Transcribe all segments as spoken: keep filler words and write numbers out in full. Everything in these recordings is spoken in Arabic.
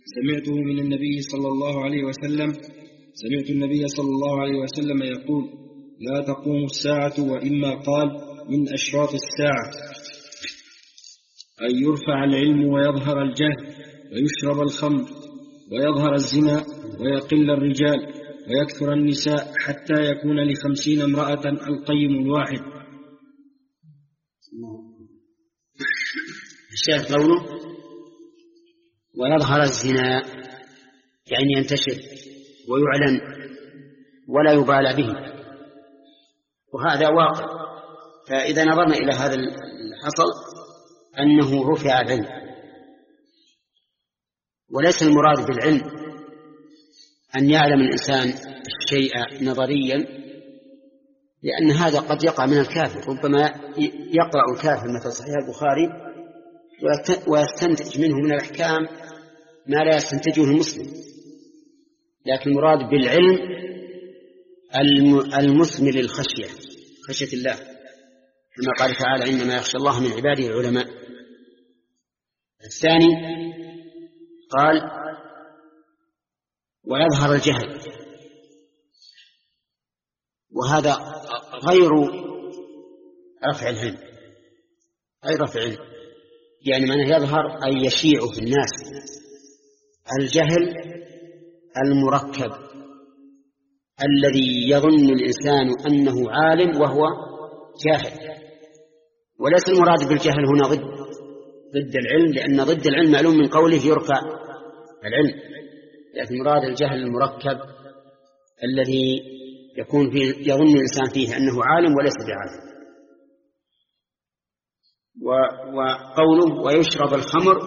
سمعته من النبي صلى الله عليه وسلم سمعت النبي صلى الله عليه وسلم يقول: لا تقوم الساعة، وإما قال من أشراط الساعة، أن يرفع العلم ويظهر الجهل ويشرب الخمر ويظهر الزنا ويقل الرجال ويكثر النساء حتى يكون لخمسين امرأة القيم الواحد. الشيخ قوله ويظهر الزنا يعني ينتشر ويعلن ولا يبالى به، وهذا واقع. فإذا نظرنا إلى هذا الحصل أنه رفع العلم، وليس المراد بالعلم أن يعلم الإنسان الشيء نظريا، لأن هذا قد يقع من الكافر. ربما يقرأ الكافر مثل صحيح البخاري ويستنتج منه من الأحكام ما لا يستنتجه المسلم، لكن المراد بالعلم المثمر للخشية، خشية الله، كما قال تعالى: إنما يخشى الله من عباده العلماء. الثاني قال ويظهر الجهل، وهذا غير رفع العلم، غير رفع العلم، يعني معناه يظهر أي يشيع في الناس الجهل المركب الذي يظن الإنسان أنه عالم وهو جاهل. وليس المراد بالجهل هنا ضد ضد العلم، لأن ضد العلم معلوم من قوله يرفع العلم، لكن مراد الجهل المركب الذي يكون فيه يظن الإنسان فيه أنه عالم وليس بعالم. وقوله ويشرب الخمر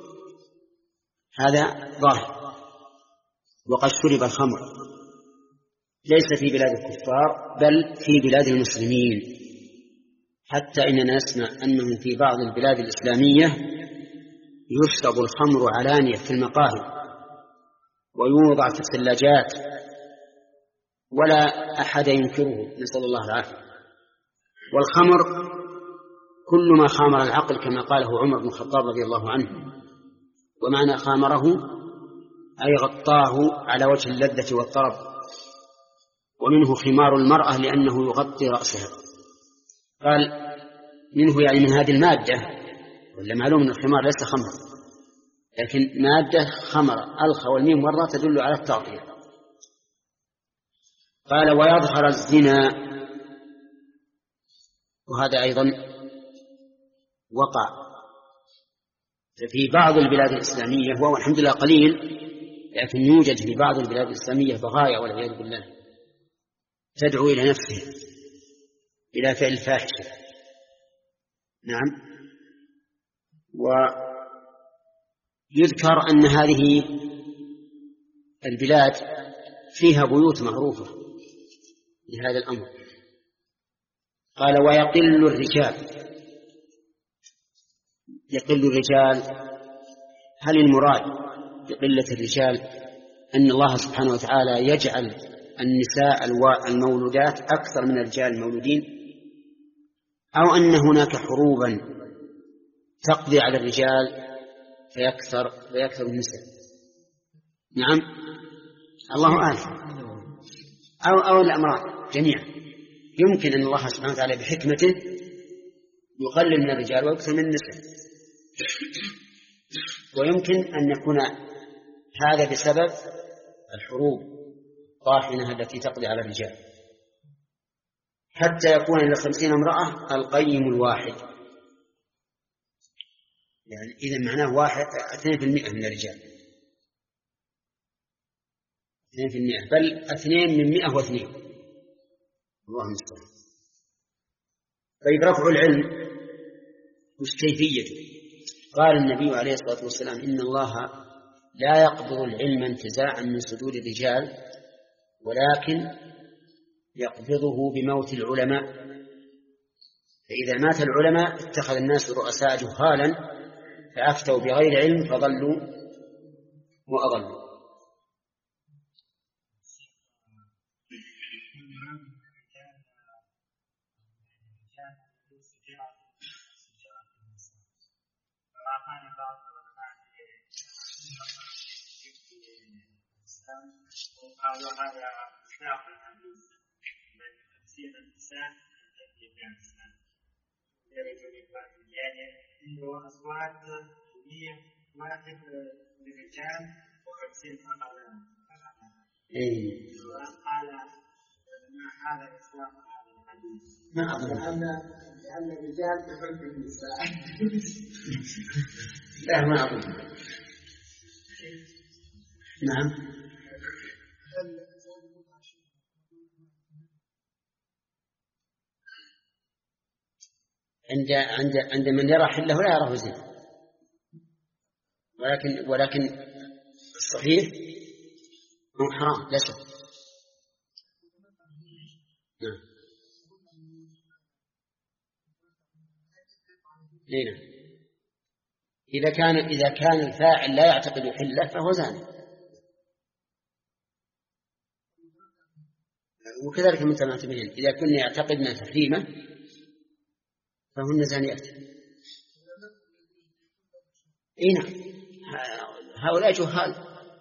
هذا ظاهر، وقد شرب الخمر ليس في بلاد الكفار بل في بلاد المسلمين، حتى إننا نسمع أنهم في بعض البلاد الإسلامية يشرب الخمر علانية في المقاهي ويوضع في الثلاجات ولا أحد ينكره، نسأل الله العافية. والخمر كل ما خامر العقل كما قاله عمر بن الخطاب رضي الله عنه، ومعنى خامره أي غطاه على وجه اللذة والطرب، ومنه خمار المرأة لأنه يغطي رأسها. قال منه يعني من هذه المادة، ولا معلوم أن الخمار ليس خمر، لكن مادة خمر، ألخ والميم مرة تدل على التغطية. قال ويظهر الزنا، وهذا أيضا وقع في بعض البلاد الإسلامية، وهو الحمد لله قليل، لكن يوجد في بعض البلاد الإسلامية بغايا والعياذ بالله تدعو إلى نفسه إلى فعل الفاحشة. نعم. ويذكر أن هذه البلاد فيها بيوت معروفة لهذا الأمر. قال ويقل الرجال، يقل الرجال، هل المراد بقلة الرجال أن الله سبحانه وتعالى يجعل النساء المولودات أكثر من الرجال المولودين، أو أن هناك حروبا تقضي على الرجال فيكثر فيكثر النساء؟ نعم، الله أعلم. أو أو الأمران جميعا. يمكن أن الله سبحانه وتعالى بحكمته يقلل من الرجال ويكثر من النساء، ويمكن أن يكون هذا بسبب الحروب الطاحنة التي تقضي على الرجال حتى يكون إلى خمسين امرأة القيم الواحد، يعني إذا معناه واحد اثنين في المئة من الرجال، اثنين في المئة، بل اثنين من مئة واثنين، الله المستعان. طيب رفع العلم وش كيفيته؟ قال النبي عليه الصلاة والسلام إن الله لا يقبض العلم انتزاعا من صدور الرجال، ولكن يقبضه بموت العلماء، فإذا مات العلماء اتخذ الناس رؤساء جهالا فأفتوا بغير علم فضلوا وأضلوا. قالوا هذا إطلاق الحديث من تفسير النساء التي في النساء يرجو يعني عنده أصوات مية واحد للرجال وخمسين فقط. إيه. قال ما هذا إطلاق الحديث؟ ما أظن لأن الرجال يحب النساء. لا ما أظن. نعم. عند عند عند من يرى حله لا يراه زنا، ولكن ولكن الصحيح هو حرام لا شك. نعم. هنا إذا كان إذا كان الفاعل لا يعتقد حله فهو زاني، وكذلك المتماتمين إذا كنا يعتقدنا تحريمه فهن زانيات. إيه نعم، هؤلاء جهال.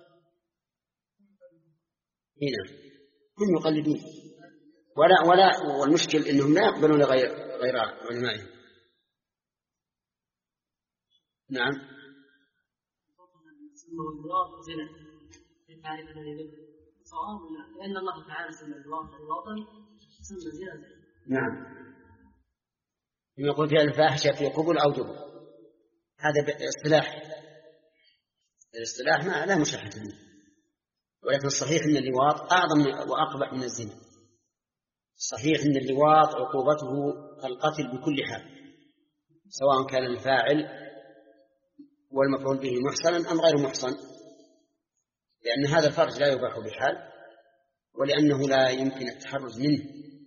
إيه نعم، هم يقلدون ولا ولا والمشكل إنهم لا يقبلون غير غير علمائهم. نعم. لأن الله تعالى سمى الواطن سمى زنا. نعم. يقول في الفاحشة في قبل أو دبر، هذا اصطلاح الاصطلاح ما لا مشاحة منه، ولكن الصحيح أن اللواط أعظم وأقبح من الزنا. صحيح أن اللواط عقوبته القتل بكل حال، سواء كان الفاعل والمفعول به محصنا أم غير محصن، لأن هذا الفرج لا يباح بحال، ولأنه لا يمكن التحرز منه،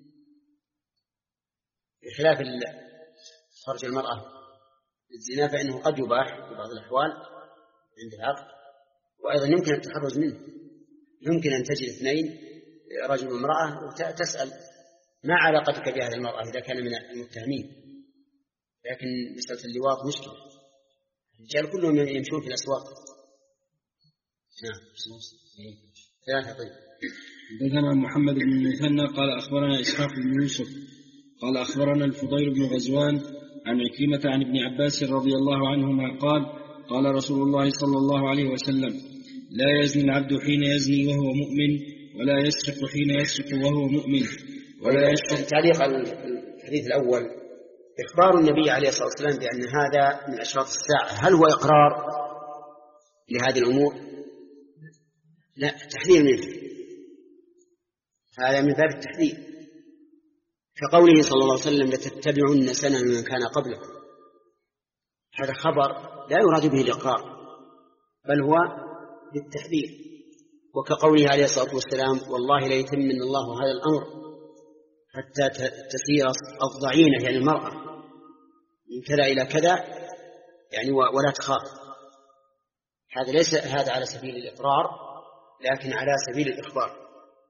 بخلاف فرج المرأة الزنا فإنه قد يباح في بعض الأحوال عند العقد، وأيضا يمكن التحرز منه. يمكن أن تجد اثنين رجل وامرأة وتسأل ما علاقتك بهذه المرأة إذا كان من المتهمين، لكن مسألة اللواط مشكلة، الرجال كلهم يمشون في الأسواق. نعم. ثلاثة. طيب. حدثنا محمد بن المثنى قال أخبرنا إسحاق بن يوسف قال أخبرنا الفضيل بن غزوان عن عكرمة عن ابن عباس رضي الله عنهما قال قال رسول الله صلى الله عليه وسلم لا يزني العبد حين يزني وهو مؤمن ولا يسرق حين يسرق وهو مؤمن ولا يشرب. تعليق الحديث الأول، إخبار النبي عليه الصلاة والسلام بأن هذا من أشراط الساعة، هل هو إقرار لهذه الأمور؟ لا، تحذير منه، هذا من باب التحذير، كقوله صلى الله عليه وسلم لتتبعن سنن من كان قبلكم، هذا خبر لا يراد به الإقرار بل هو للتحذير. وكقوله عليه الصلاة والسلام والله ليتمن الله هذا الأمر حتى تسير الضعينة يعني المرأة من كذا إلى كذا يعني ولا تخاف. هذا ليس هذا على سبيل الإقرار لكن على سبيل الإخبار.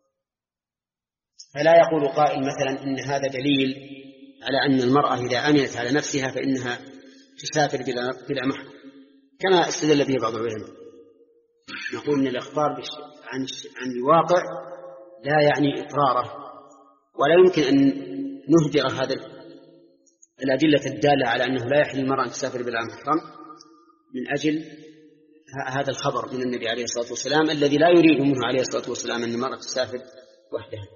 فلا يقول قائل مثلا إن هذا دليل على أن المرأة إذا أمنت على نفسها فإنها تسافر بلا محرم كما استدل به بعض العلماء. نقول إن الإخبار عن عن الواقع لا يعني إقراره، ولا يمكن أن نهدر هذا الأدلة الدالة على أنه لا يحل المرأة أن تسافر بلا محرم من أجل هذا الخبر من النبي عليه الصلاة والسلام الذي لا يريد منه عليه الصلاة والسلام أن المرأة تسافر وحدها.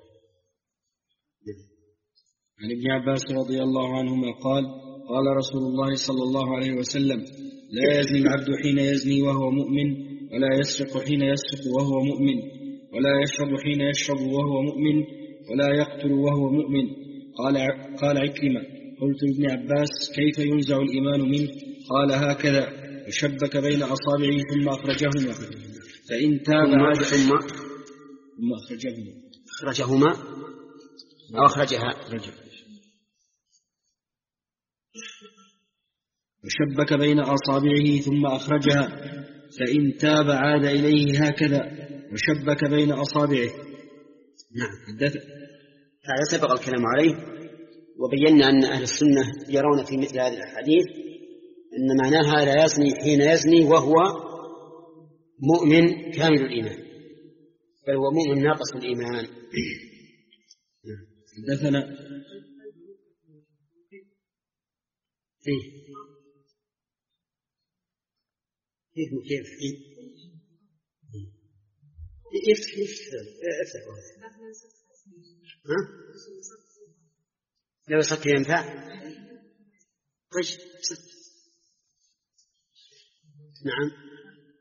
عن ابن عباس رضي الله عنهما قال قال رسول الله صلى الله عليه وسلم لا يزني العبد حين يزني وهو مؤمن ولا يسرق حين يسرق وهو مؤمن ولا يشرب حين يشرب وهو مؤمن ولا يقتل وهو مؤمن. قال قال عكرمة قلت لابن عباس كيف ينزع الإيمان منه؟ قال هكذا وشبك بين أصابعه ثم أخرجهما فإن تاب عاد ثم ثم أخرجهما أخرجهما أو أخرجها وشبك بين أصابعه ثم أخرجها فإن تاب عاد إليه هكذا وشبك بين أصابعه. نعم، هذا سبق الكلام عليه، وبينا أن أهل السنة يرون في مثل هذه الأحاديث أن معناها لا يزني حين يزني وهو مؤمن كامل الإيمان، بل هو مؤمن ناقص الإيمان. حدثنا فيه كيف كيف يفتح يفتح ها لو صك ينفع طيب نعم.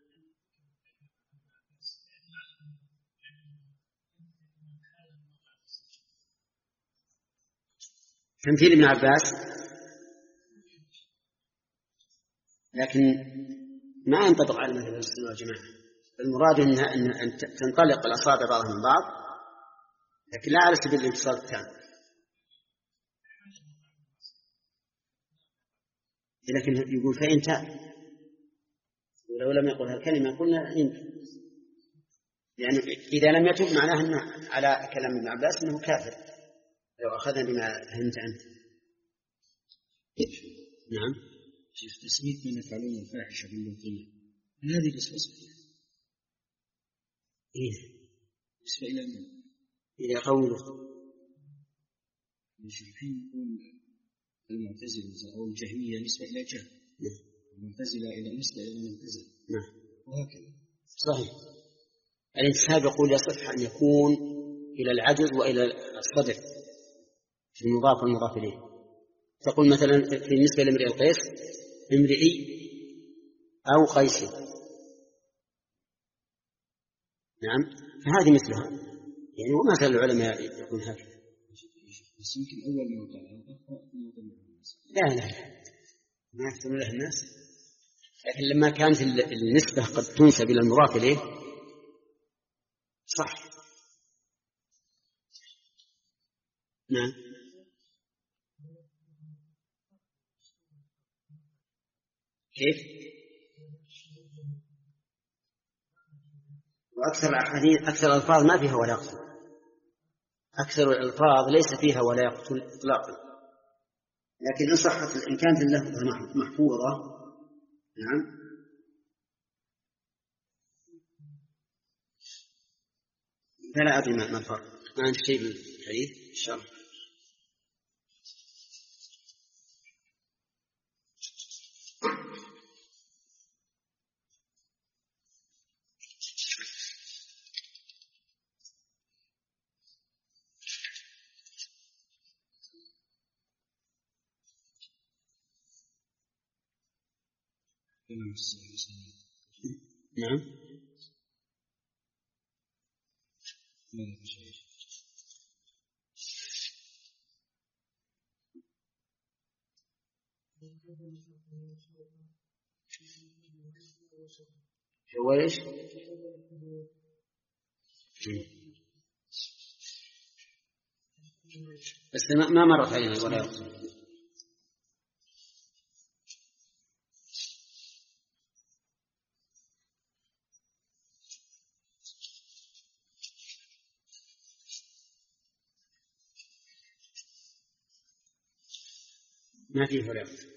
تمثيل ابن عباس، لكن ما ينطبق على مثل السنة والجماعة. المراد إنها أن تنطلق الأصابع بعضها من بعض، لكن لا على سبيل الانتصال التام. لكن يقول فإن تاب، ولو لم يقل هالكلمة قلنا إن، يعني إذا لم يتب معناه أنه على كلام ابن عباس أنه كافر لو أخذنا بما فهمت أنت. نعم. شيخ تسمية من يفعلون الفاحشة باللغية هذه قصة إيه بالنسبة إلى من؟ إلى قوله الحين يقول المعتزلة أو الجهمية نسبة إلى جهل، المعتزلة إلى نسبة إلى المعتزلة، نعم وهكذا. صحيح. الانتساب يقول يصح أن يكون إلى العجز وإلى الصدر في المضاف والمضاف إليه. تقول مثلا في بالنسبة لامرئ القيس امرئي أو قيسي، نعم، فهذه مثلها يعني. وما زال العلماء يقول هكذا. بس يمكن أول ما قال لا لا ما يفتن له الناس، لكن لما كانت النسبة قد تنسب إلى المضاف إليه صح. نعم. كيف؟ وأكثر الأحاديث أكثر الألفاظ ما فيها ولا يقتل، أكثر الألفاظ ليس فيها ولا يقتل إطلاقا، لكن إن صحت إن كانت اللفظة محفوظة نعم فلا أدري ما الفرق. ما عندي شيء بالحديث إن شاء الله. نعم. هو إيش؟ بس ما مرت علينا ولا يقصد. ما فيه ولا يقصد.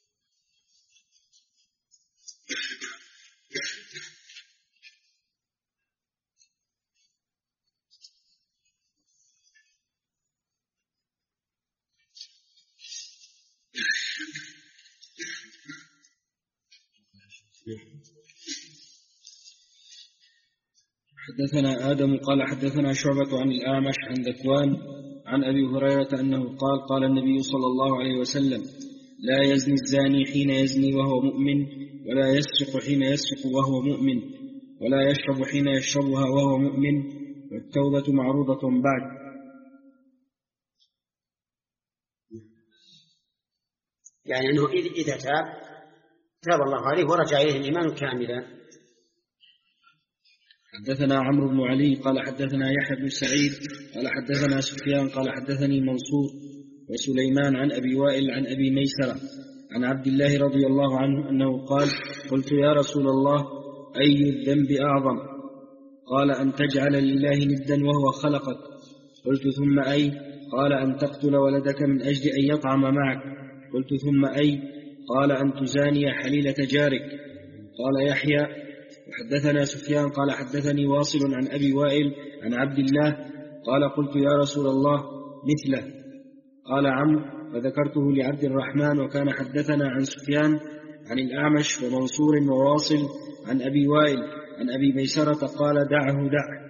حدثنا آدم قال حدثنا شعبة عن الأعمش عن ذكوان عن أبي هريرة أنه قال قال النبي صلى الله عليه وسلم لا يزني الزاني حين يزني وهو مؤمن ولا يسرق حين يسرق وهو مؤمن ولا يشرب حين يشربها وهو مؤمن والتوبة معروضة بعد. يعني أنه إذا تاب تاب الله عليه ورجع إليه الإيمان كاملا. حدثنا عمرو بن علي قال حدثنا يحيى بن سعيد قال حدثنا سفيان قال حدثني منصور وسليمان عن أبي وائل عن أبي ميسرة عن عبد الله رضي الله عنه أنه قال قلت يا رسول الله أي الذنب أعظم؟ قال أن تجعل لله ندا وهو خلقك. قلت ثم أي؟ قال أن تقتل ولدك من أجل أن يطعم معك. قلت ثم أي؟ قال أن تزاني حليلة جارك. قال يحيى وحدثنا سفيان قال حدثني واصل عن أبي وائل عن عبد الله قال قلت يا رسول الله مثله، قال عمرو فذكرته لعبد الرحمن. وكان حدثنا عن سفيان عن الأعمش ومنصور وواصل عن أبي وائل عن أبي ميسرة قال دعه دعه.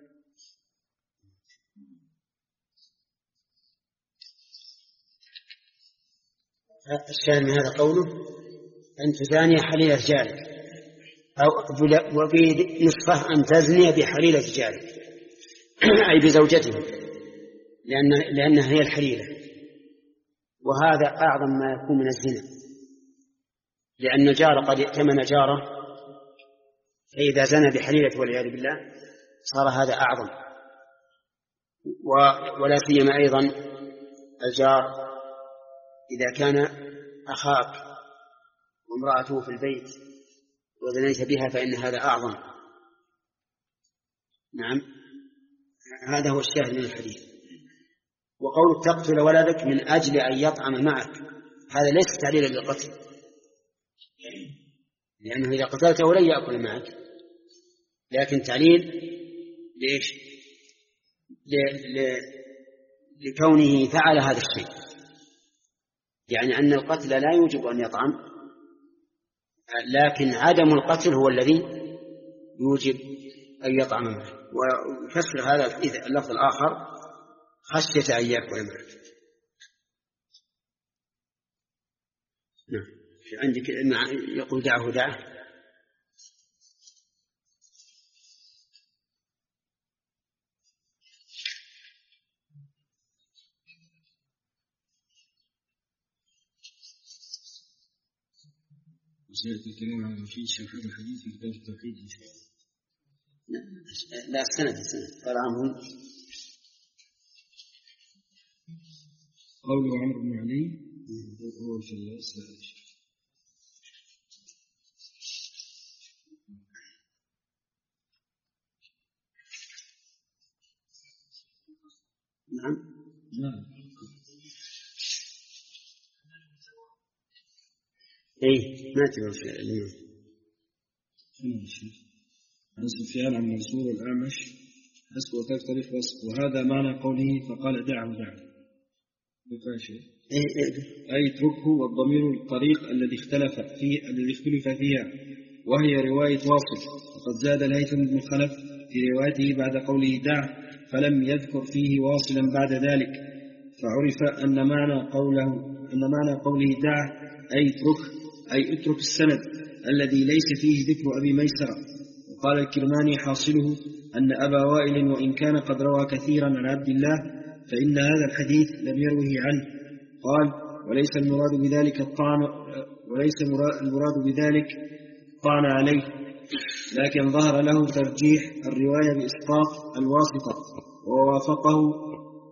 الشاهد من هذا قوله أن تزاني حليلة جارك، أو وبنصفه أن تزني بحليلة جارك أي بزوجته، لأن لأنها هي الحليلة، وهذا أعظم ما يكون من الزنا، لأن الجار قد ائتمن جاره، فإذا زنى بحليلة والعياذ بالله صار هذا أعظم. ولا سيما أيضا الجار إذا كان أخاك وامرأته في البيت وزنيت بها فإن هذا أعظم. نعم، هذا هو الشاهد من الحديث. وقول تقتل ولدك من أجل أن يطعم معك، هذا ليس تعليلا للقتل، لأنه إذا قتلته لن يأكل معك، لكن تعليل ليش؟ ل... ل... لكونه فعل هذا الشيء، يعني أن القتل لا يوجب أن يطعم، لكن عدم القتل هو الذي يوجب أن يطعم معه. ويفسر هذا إذا اللفظ الآخر خشية أن يأكل معك. نعم، عندك يقول دعه دعه. وسيأتي الكلام عن في شرح الحديث في كتاب التوحيد إن شاء الله. لا السند السند قال عنهم قوله عمرو بن علي هو في الإسلام. نعم نعم إيه ما تبغى اليوم. عن سفيان عن منصور الأعمش حسب وتختلف وهذا معنى قوله فقال دعه دعه أي اتركه، والضمير الطريق الذي اختلف فيه الذي اختلف فيها وهي رواية واصل. وقد زاد الهيثم بن خلف في روايته بعد قوله دعه فلم يذكر فيه واصلا بعد ذلك، فعرف أن معنى قوله أن معنى قوله دعه أي اترك أي اترك السند الذي ليس فيه ذكر أبي ميسرة. وقال الكرماني حاصله أن أبا وائل وإن كان قد روى كثيرا عن عبد الله فإن هذا الحديث لم يروه عنه. قال وليس المراد بذلك الطعن وليس المراد بذلك الطعن عليه، لكن ظهر له ترجيح الرواية بإسقاط الواسطة ووافقه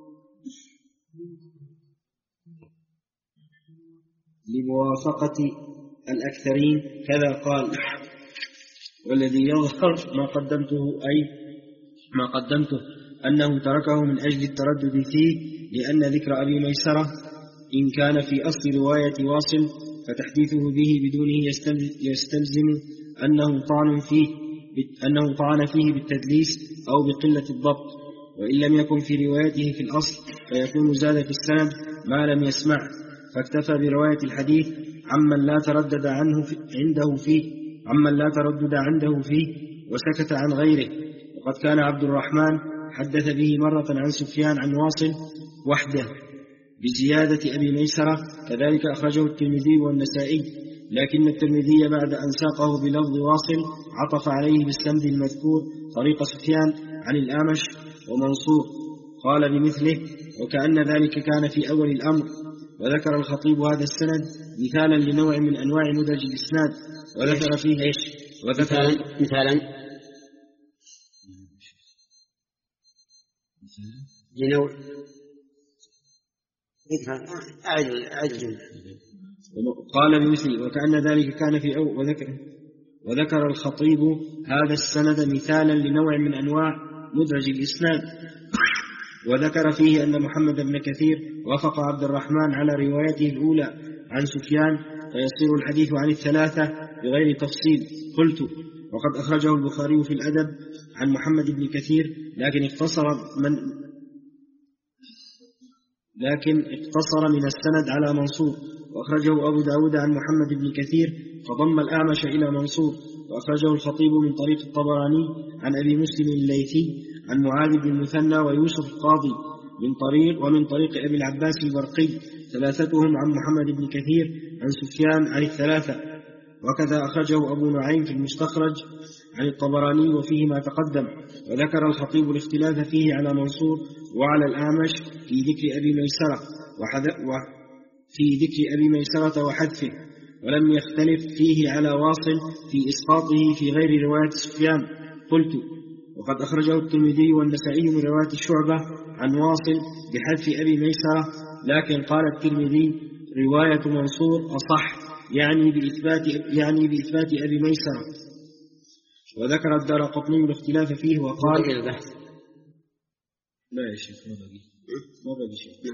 لموافقة الأكثرين كذا قال. والذي يظهر ما قدمته أي ما قدمته أنه تركه من أجل التردد فيه، لأن ذكر أبي ميسرة إن كان في أصل رواية واصل فتحديثه به بدونه يستلزم أنه طعن فيه أنه طعن فيه بالتدليس أو بقلة الضبط، وإن لم يكن في روايته في الأصل فيكون زاد في السند ما لم يسمع، فاكتفى برواية الحديث عمن لا تردد عنه في عنده فيه عمن لا تردد عنده فيه وسكت عن غيره. وقد كان عبد الرحمن حدث به مرة عن سفيان عن واصل وحده بزيادة أبي ميسرة، كذلك أخرجه الترمذي والنسائي، لكن الترمذي بعد أن ساقه بلفظ واصل عطف عليه بالسند المذكور طريق سفيان عن الأعمش ومنصور قال بمثله وكأن ذلك كان في أول الأمر. وذكر الخطيب هذا السند مثالا لنوع من أنواع مدرج الإسناد، وذكر فيه إيش وذكر مثالا لنوع قال بمثله وكأن ذلك كان في أول وذكر وذكر الخطيب هذا السند مثالا لنوع من أنواع مدرج الإسناد، وذكر فيه أن محمد بن كثير وافق عبد الرحمن على روايته الأولى عن سفيان، فيصير الحديث عن الثلاثة بغير تفصيل. قلت وقد أخرجه البخاري في الأدب عن محمد بن كثير لكن اقتصر من لكن اقتصر من السند على منصور. وأخرجه أبو داود عن محمد بن كثير فضم الأعمش إلى منصور. وأخرجه الخطيب من طريق الطبراني عن أبي مسلم الليثي عن معاذ بن المثنى ويوسف القاضي من طريق ومن طريق أبي العباس البرقي ثلاثتهم عن محمد بن كثير عن سفيان عن الثلاثة. وكذا أخرجه أبو نعيم في المستخرج عن الطبراني وفيه ما تقدم. وذكر الخطيب الاختلاف فيه على منصور وعلى الأعمش في ذكر أبي ميسرة وفي ذكر أبي ميسرة وحذفه، ولم يختلف فيه على واصل في إسقاطه في غير رواية سفيان. قلت: وقد أخرجه الترمذي والنسائي من رواية شعبة عن واصل بحذف أبي ميسرة، لكن قال الترمذي رواية منصور أصح، يعني بإثبات, يعني بإثبات أبي ميسرة. وذكر الدارقطني الاختلاف فيه وقال: لا يا شيخ ما بقي ما بقي شيء.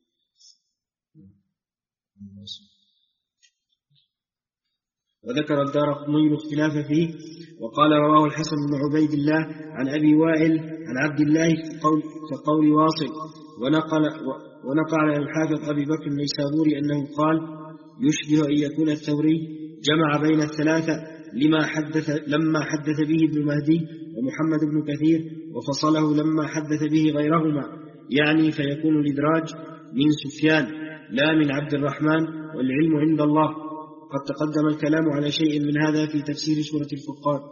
وذكر الدارقطني الاختلاف فيه وقال: رواه الحسن بن عبيد الله عن أبي وائل عن عبد الله كقول واصل. ونقل, ونقل عن الحافظ أبي بكر النيسابوري أنه قال: يشبه أن يكون الثوري جمع بين الثلاثة لما حدث لما حدث به ابن مهدي ومحمد بن كثير، وفصله لما حدث به غيرهما، يعني فيكون الإدراج من سفيان لا من عبد الرحمن، والعلم عند الله. قد تقدم الكلام على شيء من هذا في تفسير سورة الفرقان.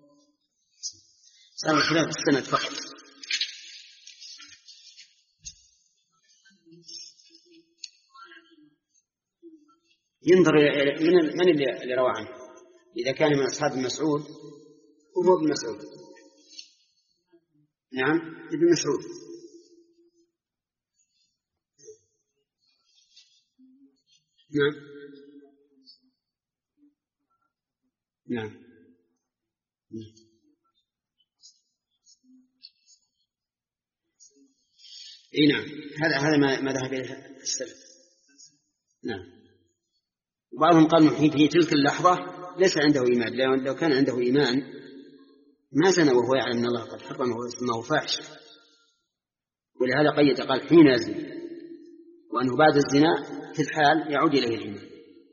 صار خلاف السند فقط. ينظر من من اللي روى عنه. إذا كان من أصحاب مسعود وهو ابن مسعود، نعم ابن مسعود، نعم نعم اي نعم، هذا هذا ما ما ذهب اليه السلف. نعم. وبعضهم قال في في تلك اللحظة ليس عنده إيمان، لأن لو كان عنده إيمان ما زنى وهو يعلم أن الله قد حرمه واسمه فاحش، ولهذا قيد قال حين يزني، وأنه بعد الزنا في الحال يعود إليه الإيمان.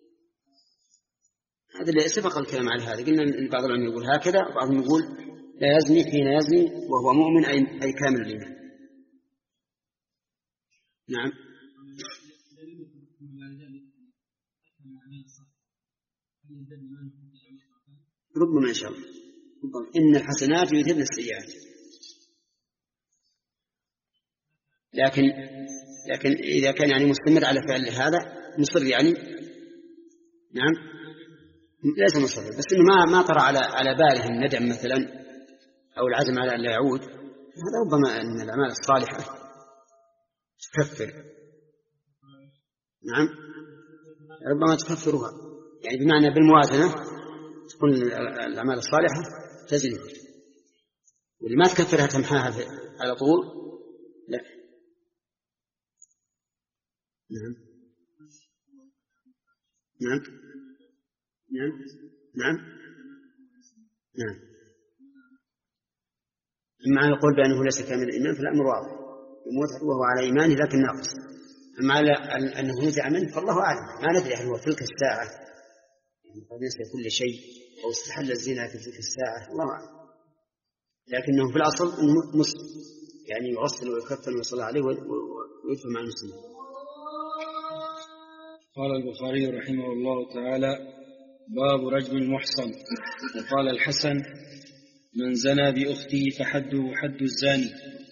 هذا اللي سبق الكلام على هذا. قلنا إن بعض العلماء يقول هكذا، وبعضهم يقول لا يزني حين يزني وهو مؤمن أي, أي كامل الإيمان. نعم. ربما إن شاء الله. إن الحسنات يذهبن السيئات. لكن لكن إذا كان يعني مستمر على فعل هذا مصر يعني نعم ليس مصر، بس إنه ما ما طرأ على على باله الندم مثلا أو العزم على أن لا يعود، هذا ربما أن الأعمال الصالحة تكفر. نعم ربما تكفرها، يعني بمعنى بالموازنة تكون الأعمال الصالحة تزيد، واللي ما تكفرها تمحاها على طول لا. نعم نعم نعم نعم نعم. أما يقول بأنه ليس كامل الإيمان فالأمر واضح، يموت وهو على إيمانه لكن ناقص. أما على أنه نزع منه فالله أعلم، ما ندري هل هو تلك الساعة يعني قد نسي كل شيء أو استحل الزنا في تلك الساعة، الله أعلم. لكنه في الأصل مسلم، يعني يغسل ويكفن ويصلى عليه ويدفع مع المسلمين. قال البخاري رحمه الله تعالى: باب رجم المحصن. وقال الحسن: من زنى بأخته فحده حد الزاني.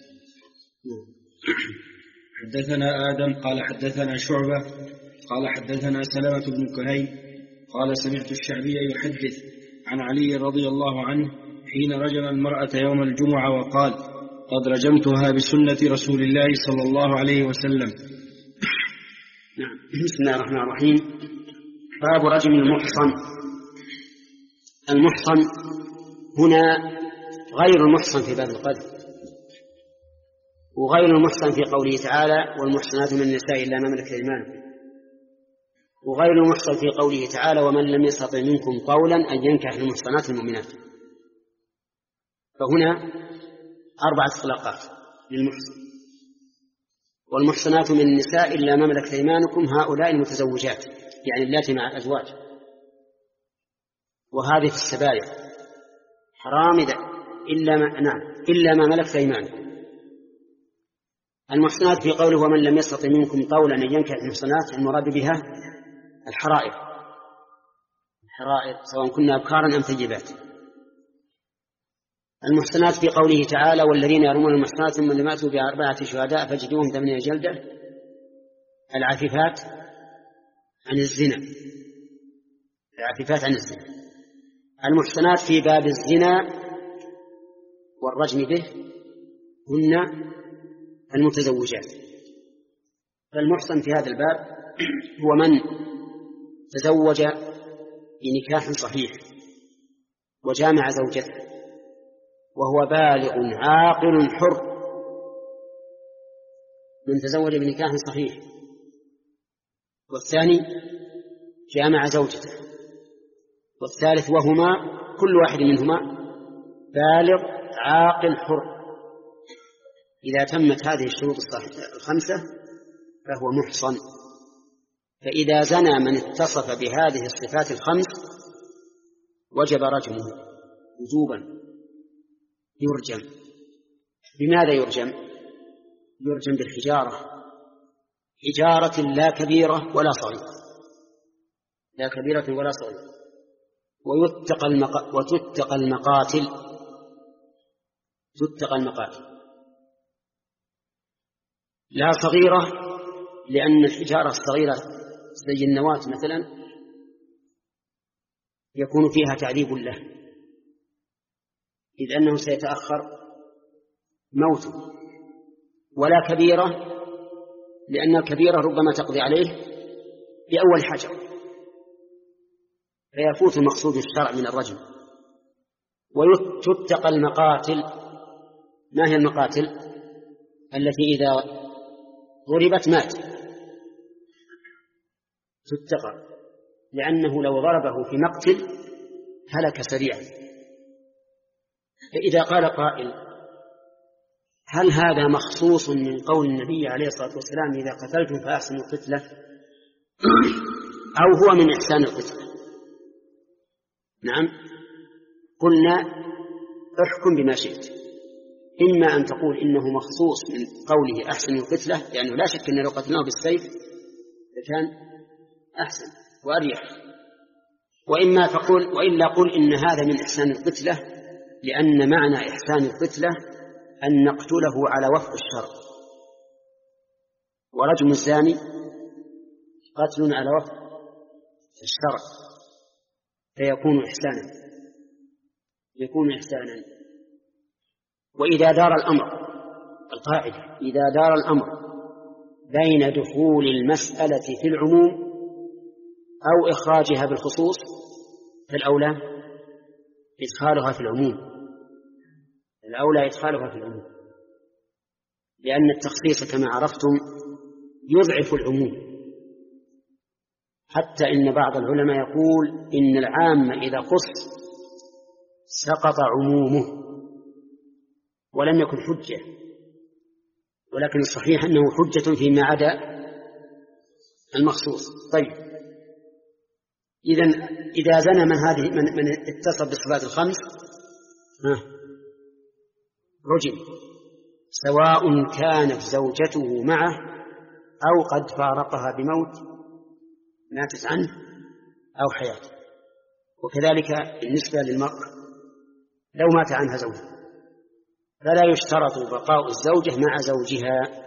حدثنا آدم قال حدثنا شعبة قال حدثنا سلمة بن كهيل قال سمعت الشعبي يحدث عن علي رضي الله عنه حين رجم المرأة يوم الجمعة وقال: قد رجمتها بسنة رسول الله صلى الله عليه وسلم. نعم. بسم الله الرحمن الرحيم. باب رجم المحصن. المحصن هنا غير المحصن في باب القذف، وغير المحصن في قوله تعالى: والمحصنات من النساء إلا ما ملكت أيمانكم، وغير المحصن في قوله تعالى: ومن لم يستطع منكم قولا أن ينكح المحصنات المؤمنات. فهنا أربعة إطلاقات للمحصن. والمحصنات من النساء إلا ما ملكت أيمانكم هؤلاء المتزوجات، يعني اللاتي مع الأزواج، وهذه في السبايا حرام إذا إلا ما نعم إلا ما ملكت أيمانكم. المحصنات في قوله ومن لم يستطع منكم طولا أن ينكح المحصنات المراد بها الحرائر، الحرائر سواء كنا أبكارا أم ثيبات. المحصنات في قوله تعالى والذين يرمون المحصنات ثم لم يأتوا بأربعة شهداء فاجلدوهم ثمانين جلدة، العفيفات عن الزنا، العفيفات عن الزنا. المحصنات في باب الزنا والرجم به هن المتزوجات. فالمحصن في هذا الباب هو من تزوج بنكاح صحيح وجامع زوجته وهو بالغ عاقل حر، من تزوج بنكاح صحيح. والثاني جامع زوجته. والثالث وهما كل واحد منهما بالغ عاقل حر. إذا تمت هذه الشروط الخمسة فهو محصن. فإذا زنى من اتصف بهذه الصفات الخمس وجب رجمه وجوبا، يرجم. بماذا يرجم؟ يرجم بالحجارة، حجارة لا كبيرة ولا صغيرة، لا كبيرة ولا صغيرة. ويتقى المق... وتتقى المقاتل، تتقى المقاتل لا صغيرة، لأن الحجارة الصغيرة زي النواة مثلا يكون فيها تعذيب له، إذ أنه سيتأخر موته. ولا كبيرة، لأن الكبيرة ربما تقضي عليه بأول حجر فيفوت مقصود الشرع من الرجم. وتتقى المقاتل. ما هي المقاتل؟ التي إذا ضربت مات، تتقى، لأنه لو ضربه في مقتل هلك سريعا. فإذا قال قائل هل هذا مخصوص من قول النبي عليه الصلاة والسلام إذا قتلتم فأحسنوا القتلة، أو هو من إحسان القتلة؟ نعم، قلنا احكم بما شئت. إما أن تقول إنه مخصوص من قوله أحسن القتلة، لأنه لا شك أن لو قتلناه بالسيف لكان أحسن وأريح. وإما تقول وإلا قل إن هذا من إحسان القتلة، لأن معنى إحسان القتلة أن نقتله على وفق الشرع، ورجم الزاني قتل على وفق الشرع، فيكون إحسانا، يكون إحسانا. وإذا دار الأمر، القاعدة إذا دار الأمر بين دخول المسألة في العموم أو إخراجها بالخصوص فالأولى إدخالها في العموم، الأولى إدخالها في العموم، لأن التخصيص كما عرفتم يضعف العموم. حتى إن بعض العلماء يقول إن العام إذا خص سقط عمومه ولم يكن حجة، ولكن الصحيح أنه حجة فيما عدا المخصوص. طيب، إذن إذا زنى من هذه من, من اتصف بالصفات الخمس رجم، سواء كانت زوجته معه أو قد فارقها بموت ماتت عنه أو حياته. وكذلك بالنسبة للمرأة لو مات عنها زوجها فلا يشترط بقاء الزوجة مع زوجها.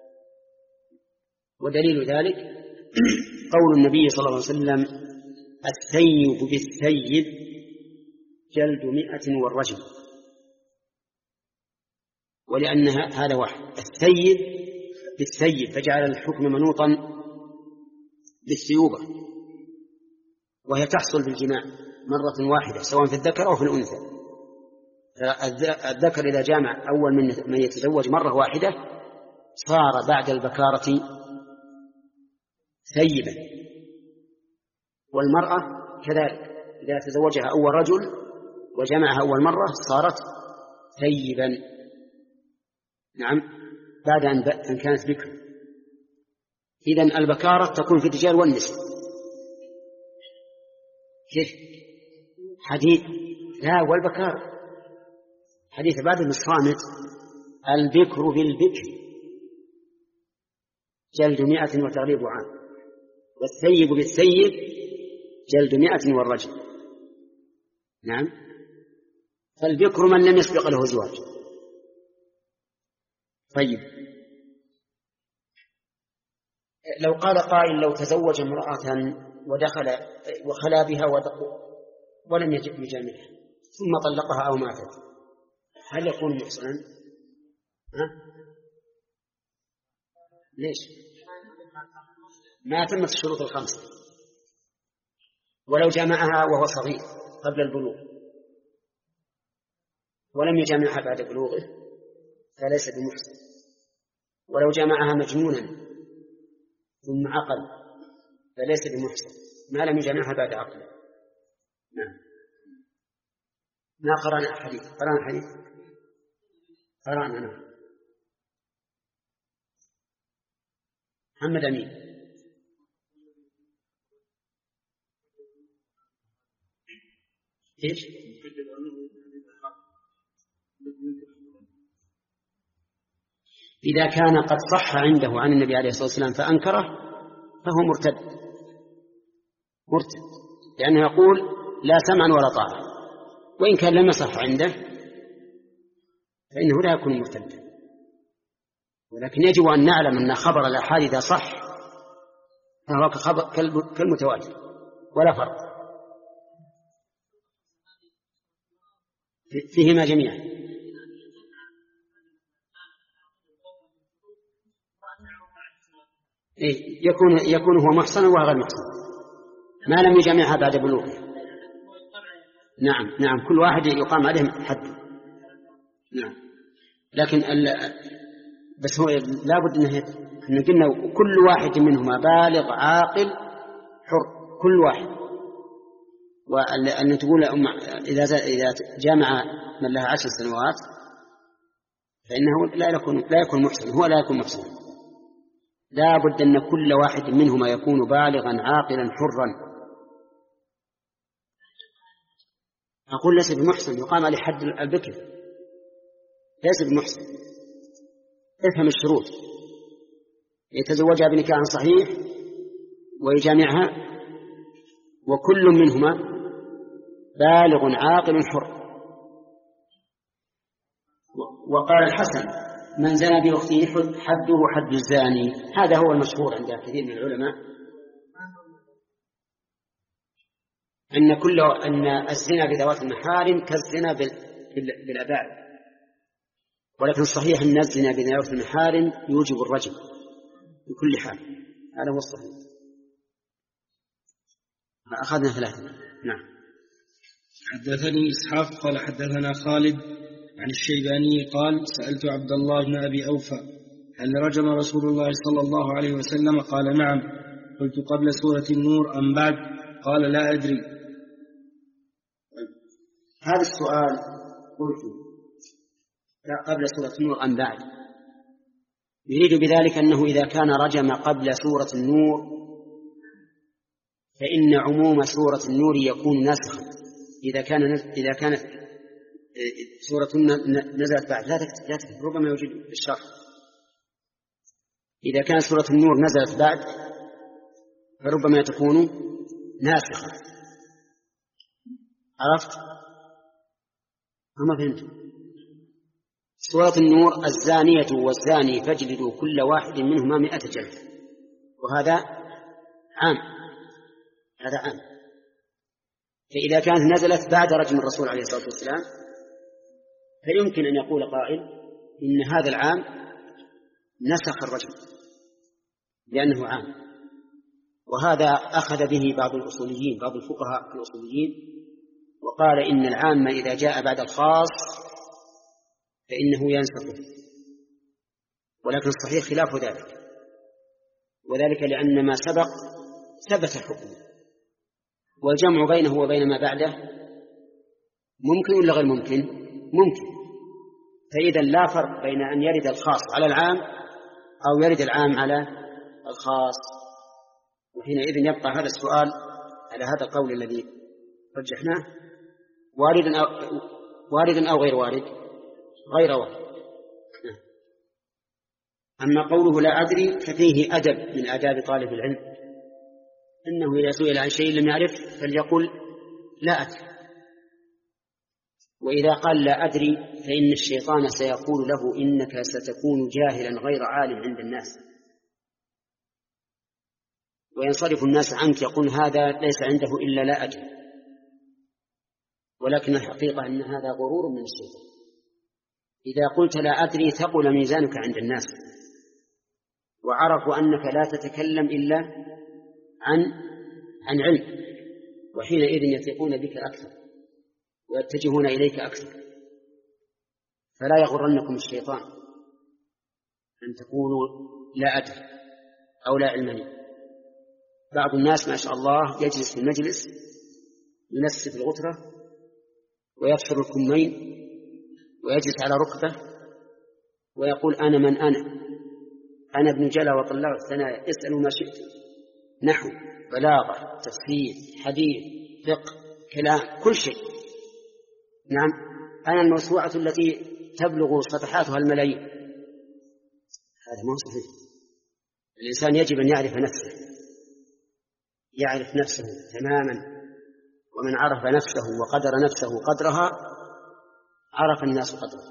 ودليل ذلك قول النبي صلى الله عليه وسلم الثيب بالثيب جلد مئة والرجم. ولأن هذا واحد، الثيب بالثيب، فجعل الحكم منوطا بالثيوبة، وهي تحصل بالجماع مرة واحدة سواء في الذكر أو في الأنثى. الذكر إذا جامع أول من يتزوج مرة واحدة صار بعد البكارة ثيبا، والمرأة كذلك إذا تزوجها أول رجل وجمعها أول مرة صارت ثيبا. نعم، بعد أن كانت بكر. إذن البكارة تكون في الرجال والنساء. كيف؟ حديث لا والبكارة حديث بعد الصامت البكر بالبكر جلد مئة وتغليب عام، والثيب بالثيب جلد مئة والرجم. نعم، فالبكر من لم يسبق له زواج. طيب، لو قال قائل لو تزوج امرأة ودخل وخلا بها ولم يجب يجاملها ثم طلقها أو ماتت، هل يكون محصنا؟ ها؟ ليش؟ ما تمت الشروط الخمسة. ولو جامعها وهو صغير قبل البلوغ ولم يجامعها بعد بلوغه فليس بمحصن. ولو جامعها مجنونا ثم عقل فليس بمحصن ما لم يجامعها بعد عقله. نعم. ما قرأنا حديث قرأنا حديث قرأنا نعم. محمد أمين. إيش؟ إذا كان قد صح عنده عن النبي عليه الصلاة والسلام فأنكره فهو مرتد مرتد لأنه يقول لا سمعا ولا طاعة، وإن كان لم يصح عنده فإنه لا يكون مرتدا. ولكن يجب أن نعلم أن خبر الآحاد إذا صح فهو كالمتواتر ولا فرق فيهما جميعا. إيه يكون يكون هو محصن وهو غير محصن ما لم يجامعها بعد بلوغه. نعم نعم كل واحد يقام عليه حد. نعم لكن بس هو لابد أنه أن قلنا كل واحد منهما بالغ عاقل حر كل واحد. وأن تقول إذا إذا جامع من لها عشر سنوات فإنه لا يكون لا يكون محسن هو لا يكون محسن. لا بد أن كل واحد منهما يكون بالغا عاقلا حرا. أقول ليس بمحسن يقام عليه حد البكر ليس بمحسن. افهم الشروط يتزوجها بنكاح صحيح ويجامعها وكل منهما بالغ عاقل حر. وقال الحسن من زنى بأخته حده حد الزاني. هذا هو المشهور عند كثير من العلماء أن كل أن الزنا بذوات المحارم كالزنا بالأباء، ولكن الصحيح أن الزنا بذوات المحارم يوجب الرجم بكل حال. هذا هو الصحيح. أخذنا ثلاثة. نعم. حدثني إسحاق قال حدثنا خالد عن الشيباني قال سألت عبد الله بن أبي أوفى هل رجم رسول الله صلى الله عليه وسلم؟ قال نعم. قلت قبل سورة النور أم بعد؟ قال لا أدري. هذا السؤال قلت لا قبل سورة النور أم بعد يريد بذلك أنه إذا كان رجم قبل سورة النور فإن عموم سورة النور يكون ناسخا. إذا كان إذا كانت سورة نزلت بعد لا تكتب لا تكتب ربما يوجد الشرح. إذا كانت سورة النور نزلت بعد فربما تكون ناسخة. عرفت؟ أما فهمت؟ سورة النور الزانية والزاني فاجلدوا كل واحد منهما مئة جلد، وهذا عام هذا عام. فإذا كانت نزلت بعد رجم الرسول عليه الصلاة والسلام فيمكن أن يقول قائل إن هذا العام نسخ الرجم لأنه عام. وهذا أخذ به بعض الأصوليين بعض الفقهاء الأصوليين وقال إن العام إذا جاء بعد الخاص فإنه ينسخه، ولكن الصحيح خلاف ذلك، وذلك لأن ما سبق ثبت الحكم، والجمع بينه وبين ما بعده ممكن ولا غير ممكن؟ ممكن. فإذا لا فرق بين أن يرد الخاص على العام أو يرد العام على الخاص. وحينئذ يبقى هذا السؤال على هذا القول الذي رجحناه وارد أو, وارد أو غير وارد؟ غير وارد. أما قوله لا أدري ففيه أدب من آداب طالب العلم، إنه إذا سئل عن شيء لم يعرف فليقل لا أدري. وإذا قال لا أدري فإن الشيطان سيقول له إنك ستكون جاهلا غير عالم عند الناس، وينصرف الناس عنك يقول هذا ليس عنده إلا لا أدري، ولكن الحقيقة أن هذا غرور من الشيطان. إذا قلت لا أدري ثقل ميزانك عند الناس وعرفوا أنك لا تتكلم إلا عن عن علم، وحينئذ يثقون بك أكثر ويتجهون إليك أكثر. فلا يغرنكم الشيطان أن تقولوا لا أدري أو لا علم لي. بعض الناس ما شاء الله يجلس في المجلس ينسف الغترة ويبشر الكمين ويجلس على ركبة ويقول أنا من أنا أنا ابن جلا وطلاع الثنايا، اسألوا ما شئت، نحو بلاغة تفسير حديث فقه كلام كل شيء. نعم أنا الموسوعة التي تبلغ صفحاتها الملايين. هذا ما هو صحيح. الإنسان يجب أن يعرف نفسه، يعرف نفسه تماما، ومن عرف نفسه وقدر نفسه قدرها عرف الناس قدره.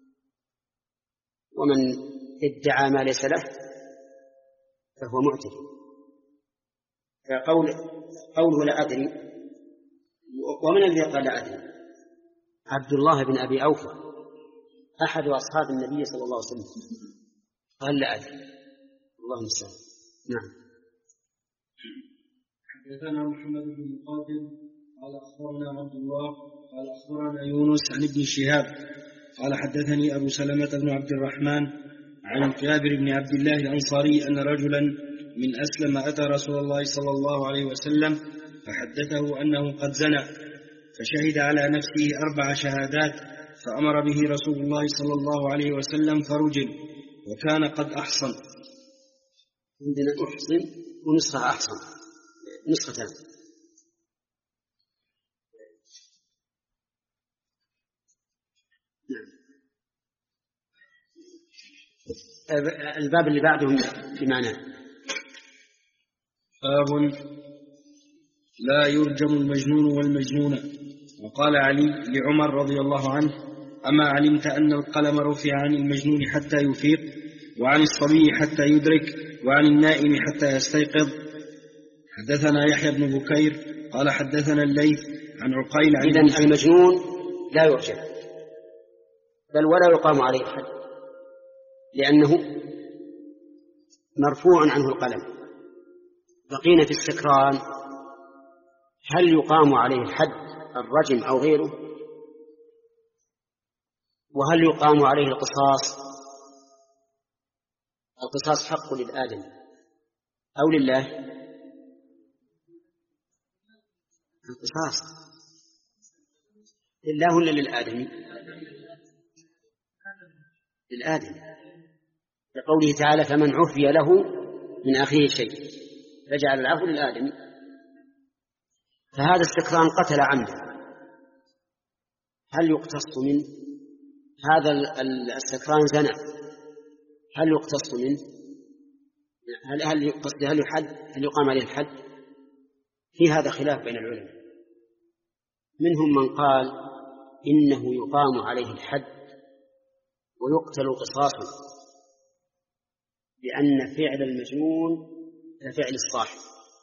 ومن ادعى ما ليس له فهو معتدي. فقول قوله لا أدري، ومن الذي قال لا أدري؟ عبد الله بن أبي أوفى أحد أصحاب النبي صلى الله عليه وسلم قال لا أدري. الله المستعان. نعم. حدثنا محمد بن مقاتل قال أخبرنا عبد الله قال أخبرنا يونس عن ابن شهاب قال حدثني أبو سلمة بن عبد الرحمن عن جابر بن عبد الله الأنصاري أن رجلا من أسلم أتى رسول الله صلى الله عليه وسلم فحدثه أنه قد زنى، فشهد على نفسه أربع شهادات، فأمر به رسول الله صلى الله عليه وسلم فرجل، وكان قد أحصن. عندنا أحصن ونسخة أحصن، نسختان. الباب اللي بعده بمعنى باب لا يرجم المجنون والمجنونة. وقال علي لعمر رضي الله عنه أما علمت أن القلم رفع عن المجنون حتى يفيق، وعن الصبي حتى يدرك، وعن النائم حتى يستيقظ. حدثنا يحيى بن بكير قال حدثنا الليث عن عقيل عن إذن المجنون لا يرجم بل ولا يقام عليه الحد، لأنه مرفوع عنه القلم. بقينا في السكران، هل يقام عليه الحد الرجم أو غيره؟ وهل يقام عليه القصاص؟ القصاص حق للآدم أو لله؟ القصاص لله ولا للآدم؟ للآدم، لقوله تعالى فمن عفي له من أخيه شيء فجعل العفو للآدم. فهذا السكران قتل عمدا، هل يقتص منه؟ هذا السكران زنى، هل يقتص منه؟ هل هل يقتص هل يحد هل يقام عليه الحد؟ في هذا خلاف بين العلماء. منهم من قال إنه يقام عليه الحد ويقتل قصاصا، لأن فعل المجنون كفعل الصاحب،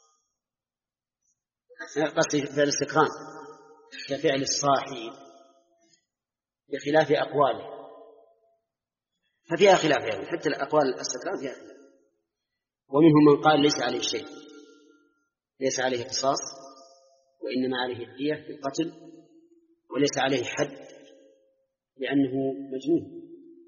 قصدي فعل السكران كفعل الصاحب بخلاف أقواله، ففيها خلاف يعني حتى الأقوال السكران فيها خلاف. ومنهم من قال ليس عليه شيء، ليس عليه قصاص وإنما عليه الدية في القتل، وليس عليه حد لأنه مجنون.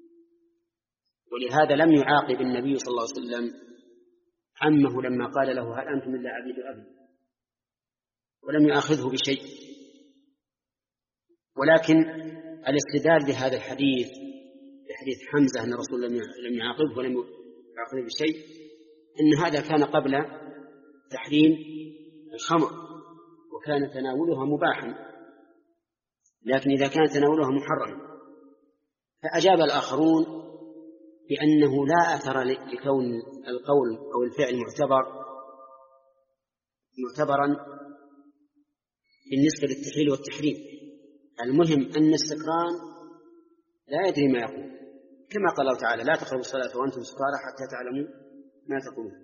ولهذا لم يعاقب النبي صلى الله عليه وسلم عمه لما قال له هل أنتم إلا عبيد أبي، ولم يأخذه بشيء. ولكن الاستدلال بهذا الحديث حديث حمزة أن الرسول لم يعاقبه ولم يعاقبه بشيء، إن هذا كان قبل تحريم الخمر وكان تناولها مباحا، لكن إذا كان تناولها محرما. فأجاب الآخرون بأنه لا أثر لكون القول أو الفعل معتبر معتبرا بالنسبة للتحليل والتحريم. المهم أن السكران لا يدري ما يقول، كما قال الله تعالى: لا تقربوا الصلاة وأنتم سكارى حتى تعلموا ما تقولون.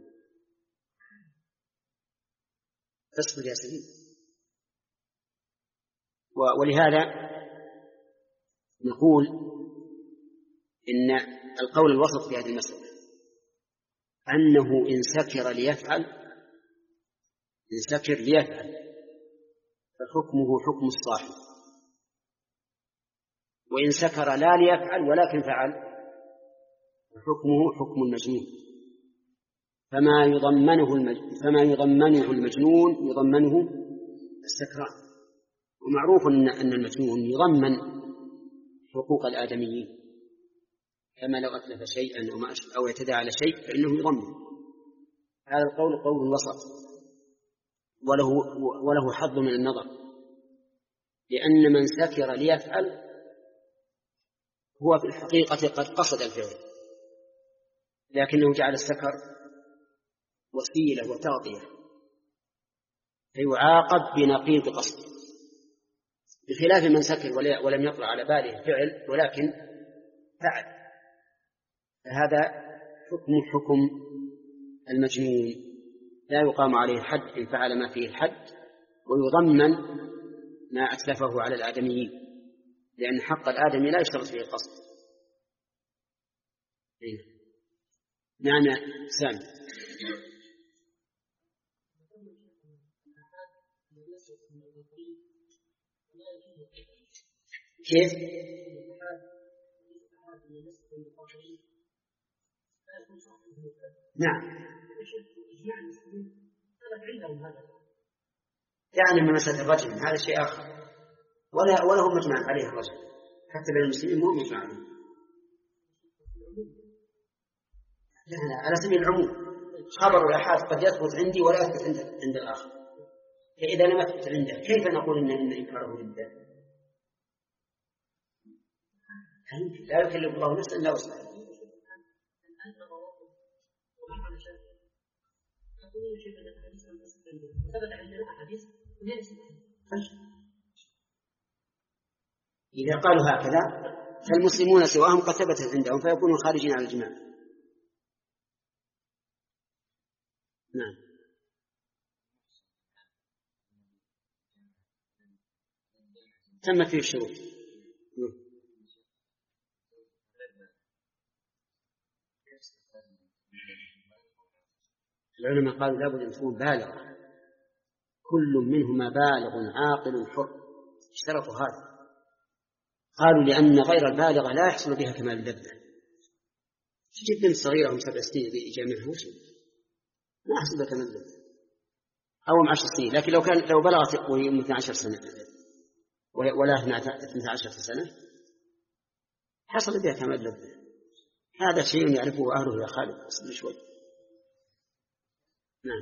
فاصبر يا سبيل. ولهذا نقول إن القول الوسط في هذه المسألة أنه إن سكر ليفعل إن سكر ليفعل فحكمه حكم الصاحب، وإن سكر لا ليفعل ولكن فعل فحكمه حكم المجنون. فما يضمنه المجنون فما يضمنه المجنون يضمنه السكران. ومعروف أن المجنون يضمن حقوق الآدميين، كما لو أتلف شيئا أو يعتدى على شيء فإنه يضمن. هذا القول قول وسط وله, وله حظ من النظر، لأن من سكر ليفعل هو في الحقيقة قد قصد الفعل، لكنه جعل السكر وسيلة وتغطية، فيعاقب بنقيض قصد، بخلاف من سكر ولم يطلع على باله الفعل ولكن فعل. فهذا حكم حكم المجنون، لا يقام عليه الحد إن فعل ما فيه الحد، ويضمن ما أتلفه على الآدميين، لأن حق الآدمي لا يشترط فيه القصد. نعم يا سامي. كيف؟ نعم، يعني من مسألة الرجل هذا شيء آخر، ولا ولا هو مجمع عليه الرجل، حتى بين المسلمين مو مجمع عليه. لا على سبيل العموم، خبر الآحاد قد يثبت عندي ولا يثبت عند عند الآخر، فإذا لم يثبت عنده كيف نقول إن إن إنكاره لله؟ لا يكلف الله نفسا إلا وسعها. إذا قالوا هكذا فالمسلمون سواهم قد ثبتت عندهم فيكونوا خارجين على الجماع. نعم. تمت فيه الشروط. العلماء قالوا لابد أن تكون بالغة، كل منهما بالغ عاقل حر، اشترطوا هذا. قالوا لأن غير البالغة لا يحصل بها كمال اللذة. جدا صغيرة من سبع سنين جامعها وش ما يحصل بها كمال اللذة، أو من عشر سنين، لكن لو كان لو بلغت وهي من اثنتي عشرة سنة ولا اثنتي عشرة سنة حصل بها كمال اللذة. هذا شيء يعرفه أهله يا خالد، أصبر شوي. نعم.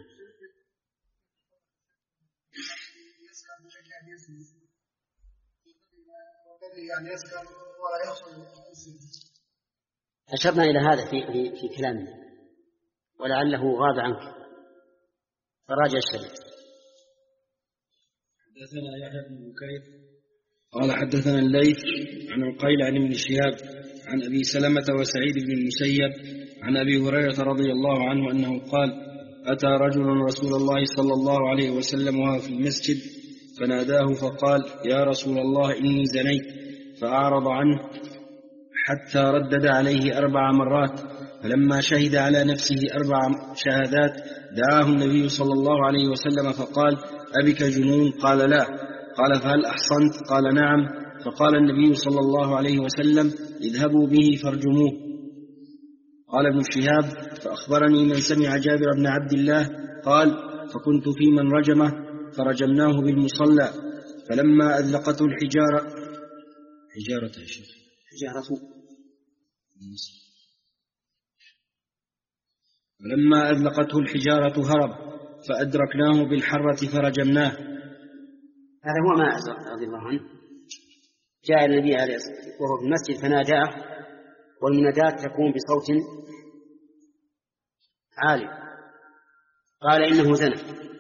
أشرنا إلى هذا في في, في كلامنا ولعله غاب عنك فراجع الشريط. حدثنا يحيى بن بكير قال حدثنا الليث عن القيل عن ابن شهاب عن أبي سلمة وسعيد بن المسيب عن أبي هريرة رضي الله عنه أنه قال: أتى رجل رسول الله صلى الله عليه وسلم وهو في المسجد فناداه فقال: يا رسول الله إني زنيت، فأعرض عنه حتى ردد عليه أربع مرات، فلما شهد على نفسه أربع شهادات دعاه النبي صلى الله عليه وسلم فقال: أبك جنون؟ قال: لا. قال: فهل أحصنت؟ قال: نعم. فقال النبي صلى الله عليه وسلم: اذهبوا به فارجموه. قال ابن شهاب: فأخبرني من سمع جابر بن عبد الله قال: فكنت في من رجمه فرجمناه بالمصلى، فلما أذلقته الحجارة حجارة يا شيخ حجارة فلما أذلقته الحجارة هرب فأدركناه بالحرة فرجمناه. هذا هو ماعز رضي الله عنه، جاء النبي عليه الصلاة والسلام وهو في المسجد فناداه، والمنادات تكون بصوت عالي، قال إنه زنى،